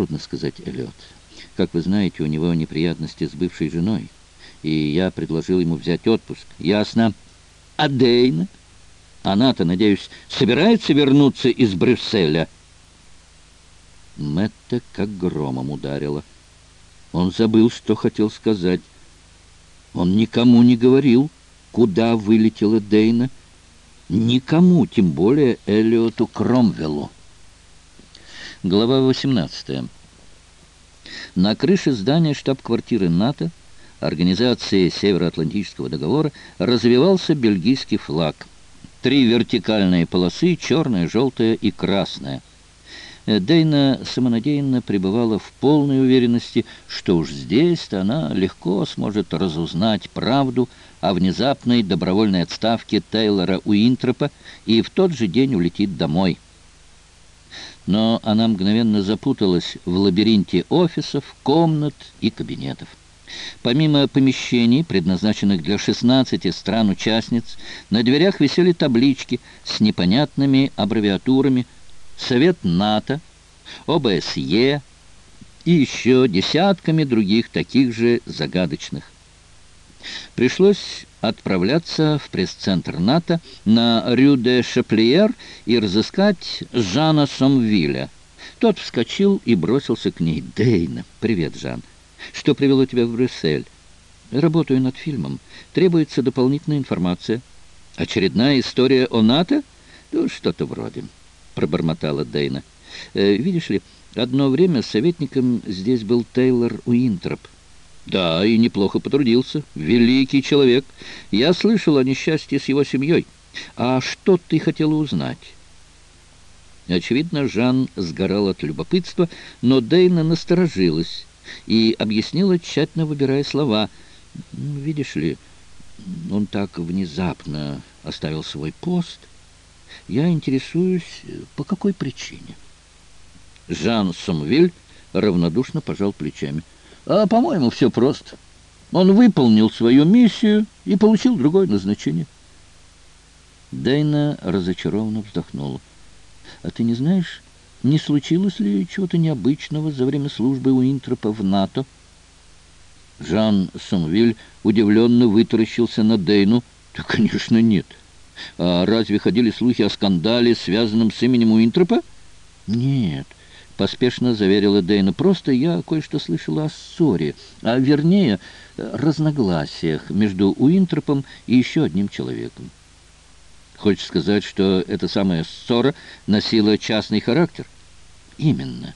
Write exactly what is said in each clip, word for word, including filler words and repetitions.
Трудно сказать, Эллиот. Как вы знаете, у него неприятности с бывшей женой, и я предложил ему взять отпуск. Ясно. А Дейна? Она-то, надеюсь, собирается вернуться из Брюсселя? Мэтта как громом ударила. Он забыл, что хотел сказать. Он никому не говорил, куда вылетела Дейна. Никому, тем более Эллиоту Кромвеллу. Глава восемнадцатая. На крыше здания штаб-квартиры НАТО, Организации Североатлантического договора, развевался бельгийский флаг. Три вертикальные полосы, черная, желтая и красная. Дейна самонадеянно пребывала в полной уверенности, что уж здесь-то она легко сможет разузнать правду о внезапной добровольной отставке Тейлора Уинтропа и в тот же день улетит домой. Но она мгновенно запуталась в лабиринте офисов, комнат и кабинетов. Помимо помещений, предназначенных для шестнадцати стран-участниц, на дверях висели таблички с непонятными аббревиатурами: Совет НАТО, О Бэ Эс Е и еще десятками других таких же загадочных. Пришлось отправляться в пресс-центр НАТО на Рю де Шаплиер и разыскать Жана Сомвиля. Тот вскочил и бросился к ней. «Дейна, привет, Жан. Что привело тебя в Брюссель?» «Работаю над фильмом. Требуется дополнительная информация». «Очередная история о НАТО?» «Ну, что-то вроде», — пробормотала Дейна. «Э, «Видишь ли, одно время советником здесь был Тейлор Уинтроп». «Да, и неплохо потрудился. Великий человек. Я слышал о несчастье с его семьей. А что ты хотела узнать?» Очевидно, Жан сгорал от любопытства, но Дейна насторожилась и объяснила, тщательно выбирая слова. «Видишь ли, он так внезапно оставил свой пост. Я интересуюсь, по какой причине?» Жан Сомвиль равнодушно пожал плечами. «А, по-моему, все просто. Он выполнил свою миссию и получил другое назначение». Дейна разочарованно вздохнула. «А ты не знаешь, не случилось ли чего-то необычного за время службы Уинтропа в НАТО?» Жан Сомвиль удивленно вытаращился на Дейну. «Да, конечно, нет. А разве ходили слухи о скандале, связанном с именем Уинтропа?» «Нет», — поспешно заверила Дейна. «Просто я кое-что слышала о ссоре, а вернее, разногласиях между Уинтропом и еще одним человеком». «Хочешь сказать, что эта самая ссора носила частный характер?» «Именно».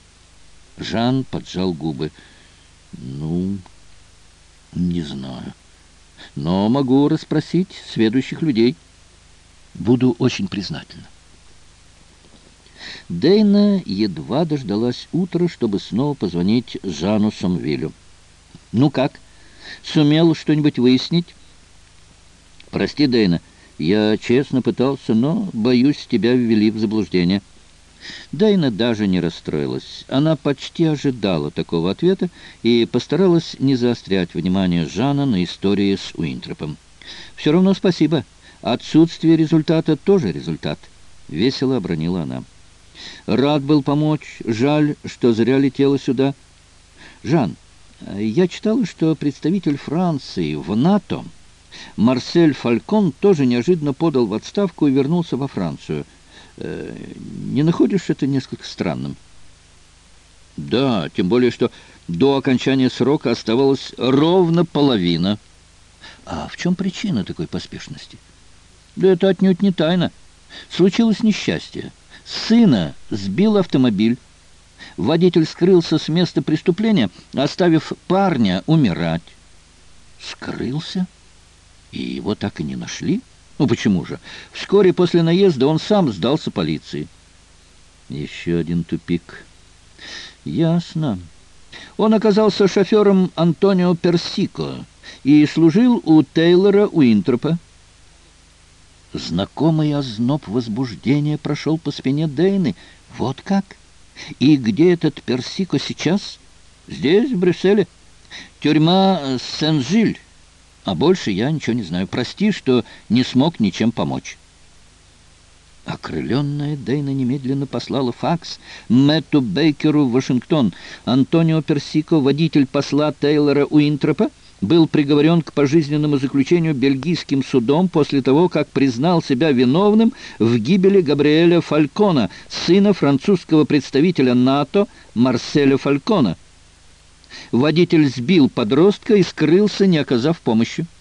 Жан поджал губы. «Ну, не знаю. Но могу расспросить сведущих людей. Буду очень признательна». Дейна едва дождалась утра, чтобы снова позвонить Жану Сомвилю. «Ну как? Сумел что-нибудь выяснить?» «Прости, Дейна, я честно пытался, но, боюсь, тебя ввели в заблуждение». Дейна даже не расстроилась. Она почти ожидала такого ответа и постаралась не заострять внимание Жана на истории с Уинтропом. «Все равно спасибо. Отсутствие результата тоже результат», — весело обронила она. «Рад был помочь. Жаль, что зря летела сюда». «Жан, я читала, что представитель Франции в НАТО Марсель Фалькон тоже неожиданно подал в отставку и вернулся во Францию. Не находишь это несколько странным?» «Да, тем более, что до окончания срока оставалась ровно половина». «А в чем причина такой поспешности?» «Да это отнюдь не тайна. Случилось несчастье. Сына сбил автомобиль. Водитель скрылся с места преступления, оставив парня умирать». «Скрылся? И его так и не нашли?» «Ну почему же? Вскоре после наезда он сам сдался полиции». «Еще один тупик». «Ясно. Он оказался шофером Антонио Персико и служил у Тейлора Уинтропа». Знакомый озноб возбуждения прошел по спине Дейны. «Вот как? И где этот Персико сейчас?» «Здесь, в Брюсселе. Тюрьма Сен-Жиль. А больше я ничего не знаю. Прости, что не смог ничем помочь». Окрыленная Дейна немедленно послала факс Мэтту Бейкеру в Вашингтон. Антонио Персико, водитель посла Тейлора Уинтропа, был приговорен к пожизненному заключению бельгийским судом после того, как признал себя виновным в гибели Габриэля Фалькона, сына французского представителя НАТО Марселя Фалькона. Водитель сбил подростка и скрылся, не оказав помощи.